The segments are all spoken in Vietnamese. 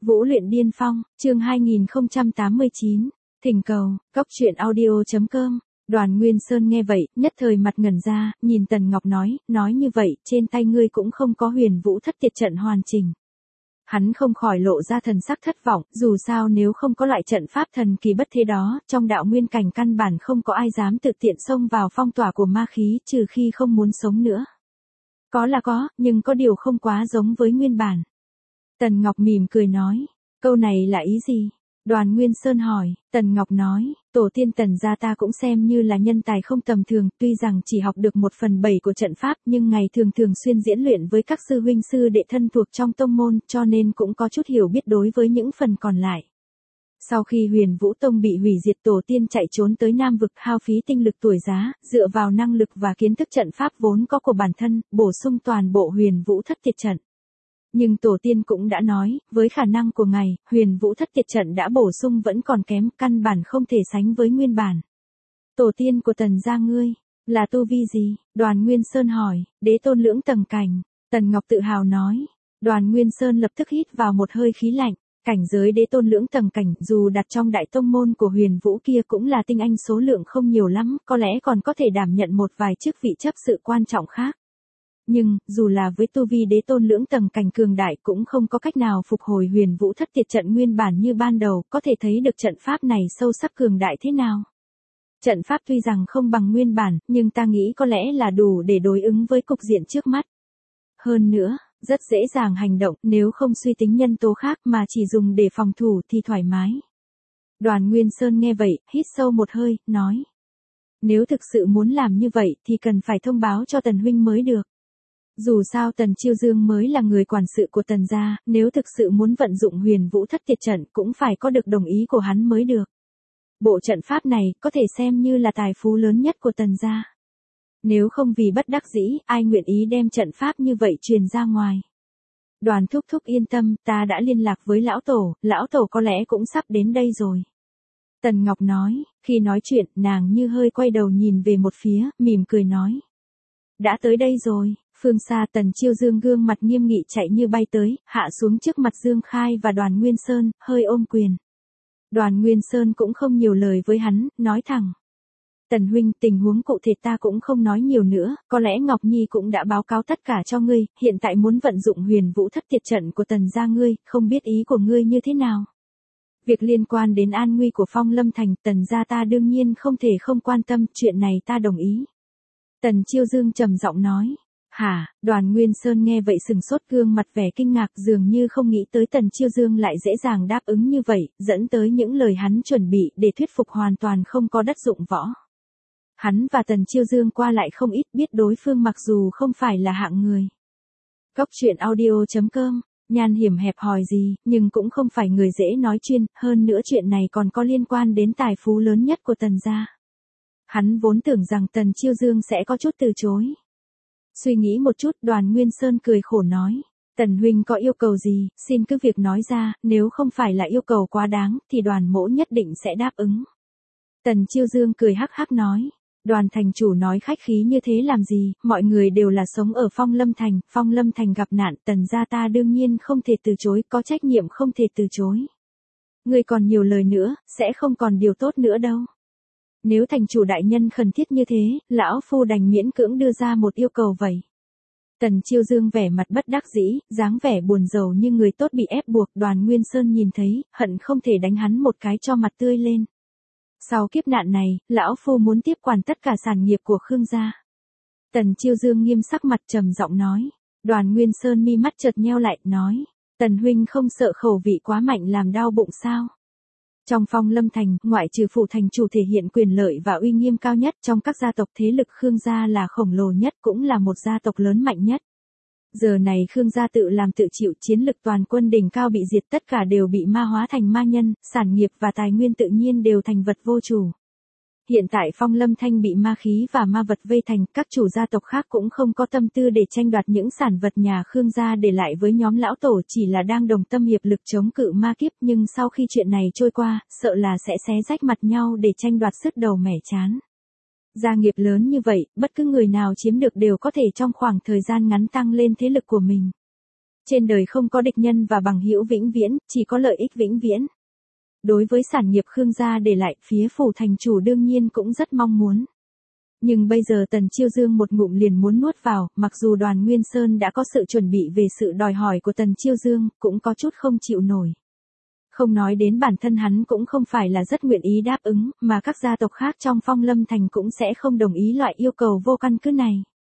Vũ luyện điên phong, chương 2089, thỉnh cầu, cóc truyện audio.com. Đoàn Nguyên Sơn nghe vậy, nhất thời mặt ngẩn ra, nhìn Tần Ngọc nói như vậy, trên tay ngươi cũng không có huyền vũ thất tiệt trận hoàn chỉnh. Hắn không khỏi lộ ra thần sắc thất vọng, dù sao nếu không có loại trận pháp thần kỳ bất thế đó, trong đạo nguyên cảnh căn bản không có ai dám tự tiện xông vào phong tỏa của ma khí, trừ khi không muốn sống nữa. Có là có, nhưng có điều không quá giống với nguyên bản. Tần Ngọc mỉm cười nói, câu này là ý gì? Đoàn Nguyên Sơn hỏi, Tần Ngọc nói, tổ tiên Tần gia ta cũng xem như là nhân tài không tầm thường, tuy rằng chỉ học được 1/7 của trận pháp nhưng ngày thường xuyên diễn luyện với các sư huynh sư đệ thân thuộc trong tông môn, cho nên cũng có chút hiểu biết đối với những phần còn lại. Sau khi Huyền Vũ Tông bị hủy diệt, tổ tiên chạy trốn tới Nam vực, hao phí tinh lực tuổi giá, dựa vào năng lực và kiến thức trận pháp vốn có của bản thân, bổ sung toàn bộ Huyền Vũ thất tiệt trận. Nhưng tổ tiên cũng đã nói, với khả năng của ngài, huyền vũ thất tiệt trận đã bổ sung vẫn còn kém, căn bản không thể sánh với nguyên bản. Tổ tiên của Tần gia ngươi, là tu vi gì? Đoàn Nguyên Sơn hỏi, đế tôn lưỡng tầng cảnh. Tần Ngọc tự hào nói. Đoàn Nguyên Sơn lập tức hít vào một hơi khí lạnh. Cảnh giới đế tôn lưỡng tầng cảnh, dù đặt trong đại tông môn của huyền vũ kia cũng là tinh anh số lượng không nhiều lắm, có lẽ còn có thể đảm nhận một vài chức vị chấp sự quan trọng khác. Nhưng, dù là với tu vi đế tôn lưỡng tầng cảnh cường đại cũng không có cách nào phục hồi huyền vũ thất tiệt trận nguyên bản như ban đầu, có thể thấy được trận pháp này sâu sắc cường đại thế nào. Trận pháp tuy rằng không bằng nguyên bản, nhưng ta nghĩ có lẽ là đủ để đối ứng với cục diện trước mắt. Hơn nữa, rất dễ dàng hành động, nếu không suy tính nhân tố khác mà chỉ dùng để phòng thủ thì thoải mái. Đoàn Nguyên Sơn nghe vậy, hít sâu một hơi, nói. Nếu thực sự muốn làm như vậy thì cần phải thông báo cho Tần huynh mới được. Dù sao Tần Chiêu Dương mới là người quản sự của Tần gia, nếu thực sự muốn vận dụng huyền vũ thất tiệt trận cũng phải có được đồng ý của hắn mới được. Bộ trận pháp này có thể xem như là tài phú lớn nhất của Tần gia. Nếu không vì bất đắc dĩ, ai nguyện ý đem trận pháp như vậy truyền ra ngoài. Đoàn thúc thúc yên tâm, ta đã liên lạc với lão tổ có lẽ cũng sắp đến đây rồi. Tần Ngọc nói, khi nói chuyện, nàng như hơi quay đầu nhìn về một phía, mỉm cười nói. Đã tới đây rồi. Phương xa Tần Chiêu Dương gương mặt nghiêm nghị chạy như bay tới, hạ xuống trước mặt Dương Khai và Đoàn Nguyên Sơn, hơi ôm quyền. Đoàn Nguyên Sơn cũng không nhiều lời với hắn, nói thẳng. Tần huynh, tình huống cụ thể ta cũng không nói nhiều nữa, có lẽ Ngọc Nhi cũng đã báo cáo tất cả cho ngươi, hiện tại muốn vận dụng huyền vũ thất tiệt trận của Tần gia ngươi, không biết ý của ngươi như thế nào. Việc liên quan đến an nguy của Phong Lâm Thành, Tần gia ta đương nhiên không thể không quan tâm, chuyện này ta đồng ý. Tần Chiêu Dương trầm giọng nói. Hả? Đoàn Nguyên Sơn nghe vậy sừng sốt, gương mặt vẻ kinh ngạc, dường như không nghĩ tới Tần Chiêu Dương lại dễ dàng đáp ứng như vậy, dẫn tới những lời hắn chuẩn bị để thuyết phục hoàn toàn không có đất dụng võ. Hắn và Tần Chiêu Dương qua lại không ít, biết đối phương mặc dù không phải là hạng người. Cóc truyện audio.com, Nhan hiểm hẹp hòi gì, nhưng cũng không phải người dễ nói chuyên, hơn nữa chuyện này còn có liên quan đến tài phú lớn nhất của Tần gia. Hắn vốn tưởng rằng Tần Chiêu Dương sẽ có chút từ chối. Suy nghĩ một chút, Đoàn Nguyên Sơn cười khổ nói. Tần huynh có yêu cầu gì, xin cứ việc nói ra, nếu không phải là yêu cầu quá đáng, thì đoàn mỗ nhất định sẽ đáp ứng. Tần Chiêu Dương cười hắc hắc nói. Đoàn thành chủ nói khách khí như thế làm gì, mọi người đều là sống ở Phong Lâm Thành gặp nạn, Tần gia ta đương nhiên không thể từ chối, có trách nhiệm không thể từ chối. Người còn nhiều lời nữa, sẽ không còn điều tốt nữa đâu. Nếu thành chủ đại nhân khẩn thiết như thế, lão phu đành miễn cưỡng đưa ra một yêu cầu vậy. Tần Chiêu Dương vẻ mặt bất đắc dĩ, dáng vẻ buồn rầu như người tốt bị ép buộc. Đoàn Nguyên Sơn nhìn thấy, hận không thể đánh hắn một cái cho mặt tươi lên. Sau kiếp nạn này, lão phu muốn tiếp quản tất cả sản nghiệp của Khương gia. Tần Chiêu Dương nghiêm sắc mặt trầm giọng nói. Đoàn Nguyên Sơn mi mắt chợt nheo lại, nói. Tần huynh không sợ khẩu vị quá mạnh làm đau bụng sao? Trong Phong Lâm Thành, ngoại trừ phủ thành chủ thể hiện quyền lợi và uy nghiêm cao nhất, trong các gia tộc thế lực Khương gia là khổng lồ nhất, cũng là một gia tộc lớn mạnh nhất. Giờ này Khương gia tự làm tự chịu, chiến lực toàn quân đỉnh cao bị diệt, tất cả đều bị ma hóa thành ma nhân, sản nghiệp và tài nguyên tự nhiên đều thành vật vô chủ. Hiện tại Phong Lâm Thanh bị ma khí và ma vật vây thành, các chủ gia tộc khác cũng không có tâm tư để tranh đoạt những sản vật nhà Khương gia để lại với nhóm lão tổ, chỉ là đang đồng tâm hiệp lực chống cự ma kiếp, nhưng sau khi chuyện này trôi qua, sợ là sẽ xé rách mặt nhau để tranh đoạt sứt đầu mẻ trán. Gia nghiệp lớn như vậy, bất cứ người nào chiếm được đều có thể trong khoảng thời gian ngắn tăng lên thế lực của mình. Trên đời không có địch nhân và bằng hữu vĩnh viễn, chỉ có lợi ích vĩnh viễn. Đối với sản nghiệp Khương gia để lại, phía phủ thành chủ đương nhiên cũng rất mong muốn. Nhưng bây giờ Tần Chiêu Dương một ngụm liền muốn nuốt vào, mặc dù Đoàn Nguyên Sơn đã có sự chuẩn bị về sự đòi hỏi của Tần Chiêu Dương, cũng có chút không chịu nổi. Không nói đến bản thân hắn cũng không phải là rất nguyện ý đáp ứng, mà các gia tộc khác trong Phong Lâm Thành cũng sẽ không đồng ý loại yêu cầu vô căn cứ này.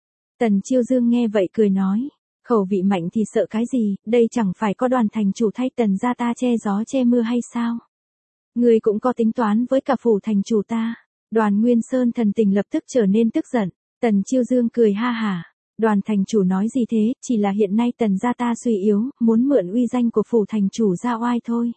Tần Chiêu Dương nghe vậy cười nói, khẩu vị mạnh thì sợ cái gì, đây chẳng phải có Đoàn thành chủ thay Tần gia ta che gió che mưa hay sao? Ngươi cũng có tính toán với cả phủ thành chủ ta. Đoàn Nguyên Sơn thần tình lập tức trở nên tức giận. Tần Chiêu Dương cười ha hả. Đoàn thành chủ nói gì thế, chỉ là hiện nay Tần gia ta suy yếu, muốn mượn uy danh của phủ thành chủ ra oai thôi.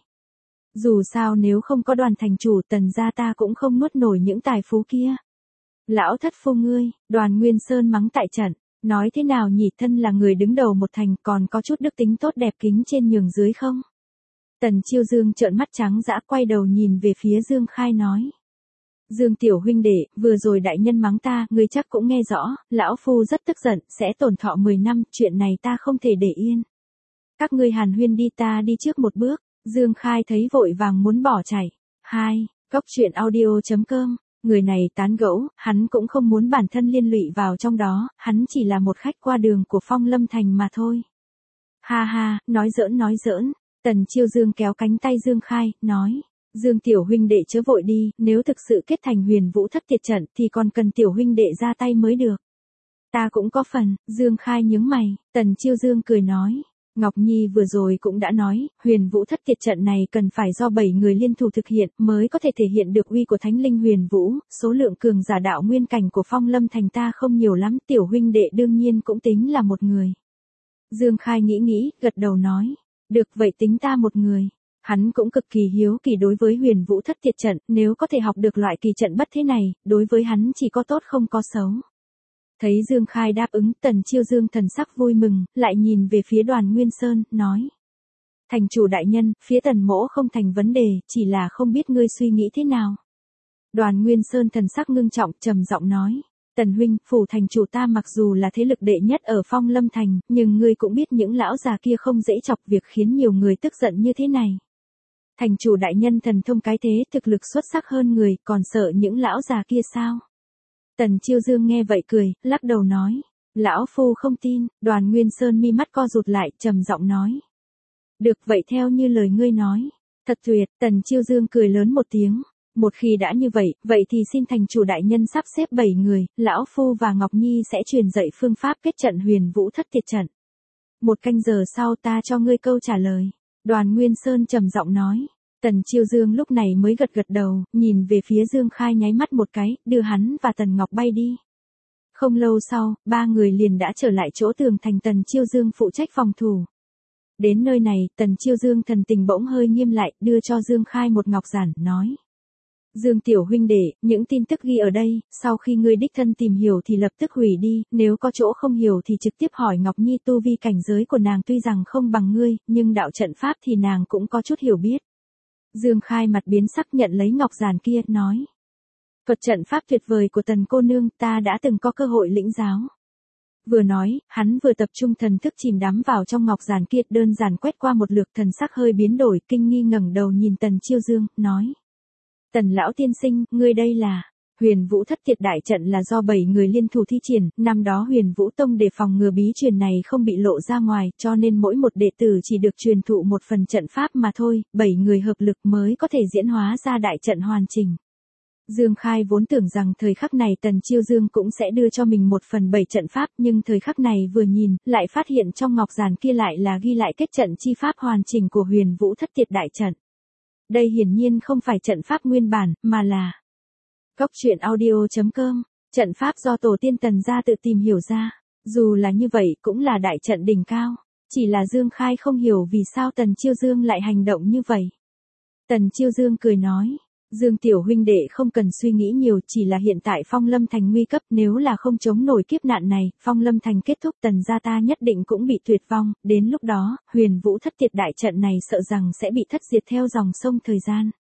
Dù sao nếu không có Đoàn thành chủ, Tần gia ta cũng không nuốt nổi những tài phú kia. Lão thất phu ngươi, Đoàn Nguyên Sơn mắng tại trận. Nói thế nào nhỉ, thân là người đứng đầu một thành còn có chút đức tính tốt đẹp kính trên nhường dưới không? Tần Chiêu Dương trợn mắt trắng dã quay đầu nhìn về phía Dương Khai nói. Dương tiểu huynh đệ, vừa rồi đại nhân mắng ta, ngươi chắc cũng nghe rõ, lão phu rất tức giận, sẽ tổn thọ 10 năm, chuyện này ta không thể để yên. Các ngươi hàn huyên đi, ta đi trước một bước. Dương Khai thấy vội vàng muốn bỏ chạy. 2. Cốc truyện audio.com. Người này tán gẫu, hắn cũng không muốn bản thân liên lụy vào trong đó, hắn chỉ là một khách qua đường của Phong Lâm Thành mà thôi. Ha ha, nói giỡn. Tần Chiêu Dương kéo cánh tay Dương Khai, nói. Dương tiểu huynh đệ chớ vội đi, nếu thực sự kết thành Huyền Vũ Thất Tiệt trận thì còn cần tiểu huynh đệ ra tay mới được. Ta cũng có phần. Dương Khai nhướng mày. Tần Chiêu Dương cười nói. Ngọc Nhi vừa rồi cũng đã nói, Huyền Vũ Thất Tiệt trận này cần phải do 7 người liên thủ thực hiện mới có thể thể hiện được uy của Thánh Linh Huyền Vũ, số lượng cường giả đạo nguyên cảnh của Phong Lâm Thành ta không nhiều lắm, tiểu huynh đệ đương nhiên cũng tính là một người. Dương Khai nghĩ, gật đầu nói. Được vậy tính ta một người. Hắn cũng cực kỳ hiếu kỳ đối với Huyền Vũ Thất Tiệt trận, nếu có thể học được loại kỳ trận bất thế này, đối với hắn chỉ có tốt không có xấu. Thấy Dương Khai đáp ứng, Tần Chiêu Dương thần sắc vui mừng, lại nhìn về phía Đoàn Nguyên Sơn, nói. Thành chủ đại nhân, phía Tần mỗ không thành vấn đề, chỉ là không biết ngươi suy nghĩ thế nào. Đoàn Nguyên Sơn thần sắc ngưng trọng, trầm giọng nói. Tần huynh, phủ thành chủ ta mặc dù là thế lực đệ nhất ở Phong Lâm Thành, nhưng ngươi cũng biết những lão già kia không dễ chọc việc khiến nhiều người tức giận như thế này. Thành chủ đại nhân thần thông cái thế, thực lực xuất sắc hơn người, còn sợ những lão già kia sao? Tần Chiêu Dương nghe vậy cười, lắc đầu nói. Lão phu không tin. Đoàn Nguyên Sơn mi mắt co rụt lại, trầm giọng nói. Được vậy theo như lời ngươi nói. Thật tuyệt. Tần Chiêu Dương cười lớn một tiếng. Một khi đã như vậy, vậy thì xin thành chủ đại nhân sắp xếp 7 người, lão phu và Ngọc Nhi sẽ truyền dạy phương pháp kết trận Huyền Vũ Thất Tiệt trận. 1 canh giờ sau ta cho ngươi câu trả lời. Đoàn Nguyên Sơn trầm giọng nói. Tần Chiêu Dương lúc này mới gật đầu, nhìn về phía Dương Khai nháy mắt một cái, đưa hắn và Tần Ngọc bay đi. Không lâu sau, 3 người liền đã trở lại chỗ tường thành Tần Chiêu Dương phụ trách phòng thủ. Đến nơi này, Tần Chiêu Dương thần tình bỗng hơi nghiêm lại, đưa cho Dương Khai một ngọc giản, nói. Dương tiểu huynh đệ, những tin tức ghi ở đây, sau khi ngươi đích thân tìm hiểu thì lập tức hủy đi, nếu có chỗ không hiểu thì trực tiếp hỏi Ngọc Nhi, tu vi cảnh giới của nàng tuy rằng không bằng ngươi, nhưng đạo trận pháp thì nàng cũng có chút hiểu biết. Dương Khai mặt biến sắc nhận lấy ngọc giản kia, nói. Thuật trận pháp tuyệt vời của Tần cô nương, ta đã từng có cơ hội lĩnh giáo. Vừa nói, hắn vừa tập trung thần thức chìm đắm vào trong ngọc giản kia, đơn giản quét qua một lượt, thần sắc hơi biến đổi, kinh nghi ngẩng đầu nhìn Tần Chiêu Dương, nói. Tần lão tiên sinh, ngươi đây là. Huyền Vũ Thất Tiệt đại trận là do 7 người liên thủ thi triển, năm đó Huyền Vũ Tông để phòng ngừa bí truyền này không bị lộ ra ngoài, cho nên mỗi một đệ tử chỉ được truyền thụ một phần trận pháp mà thôi, 7 người hợp lực mới có thể diễn hóa ra đại trận hoàn chỉnh. Dương Khai vốn tưởng rằng thời khắc này Tần Chiêu Dương cũng sẽ đưa cho mình 1/7 trận pháp, nhưng thời khắc này vừa nhìn, lại phát hiện trong ngọc giản kia lại là ghi lại kết trận chi pháp hoàn chỉnh của Huyền Vũ Thất Tiệt đại trận. Đây hiển nhiên không phải trận pháp nguyên bản, mà là Cốc truyện audio.com, trận pháp do tổ tiên Tần gia tự tìm hiểu ra. Dù là như vậy cũng là đại trận đỉnh cao. Chỉ là Dương Khai không hiểu vì sao Tần Chiêu Dương lại hành động như vậy. Tần Chiêu Dương cười nói. Dương tiểu huynh đệ không cần suy nghĩ nhiều, chỉ là hiện tại Phong Lâm Thành nguy cấp, nếu là không chống nổi kiếp nạn này, Phong Lâm Thành kết thúc, Tần gia ta nhất định cũng bị tuyệt vong, đến lúc đó, Huyền Vũ Thất Tiệt đại trận này sợ rằng sẽ bị thất diệt theo dòng sông thời gian.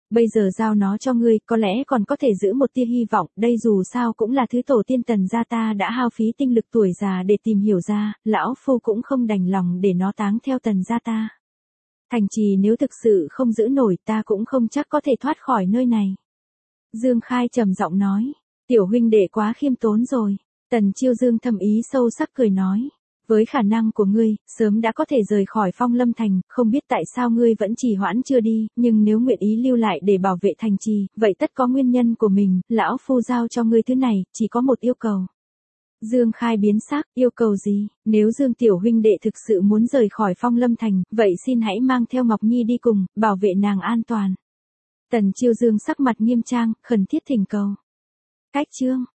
Bây giờ giao nó cho ngươi, có lẽ còn có thể giữ một tia hy vọng, đây dù sao cũng là thứ tổ tiên Tần gia ta đã hao phí tinh lực tuổi già để tìm hiểu ra, lão phu cũng không đành lòng để nó táng theo Tần gia ta. Thành trì nếu thực sự không giữ nổi ta cũng không chắc có thể thoát khỏi nơi này. Dương Khai trầm giọng nói, tiểu huynh đệ quá khiêm tốn rồi. Tần Chiêu Dương thầm ý sâu sắc cười nói, với khả năng của ngươi, sớm đã có thể rời khỏi Phong Lâm Thành, không biết tại sao ngươi vẫn trì hoãn chưa đi, nhưng nếu nguyện ý lưu lại để bảo vệ thành trì, vậy tất có nguyên nhân của mình, lão phu giao cho ngươi thứ này, chỉ có một yêu cầu. Dương Khai biến sắc, yêu cầu gì? Nếu Dương tiểu huynh đệ thực sự muốn rời khỏi Phong Lâm Thành, vậy xin hãy mang theo Ngọc Nhi đi cùng, bảo vệ nàng an toàn. Tần Chiêu Dương sắc mặt nghiêm trang, khẩn thiết thỉnh cầu. Cách chương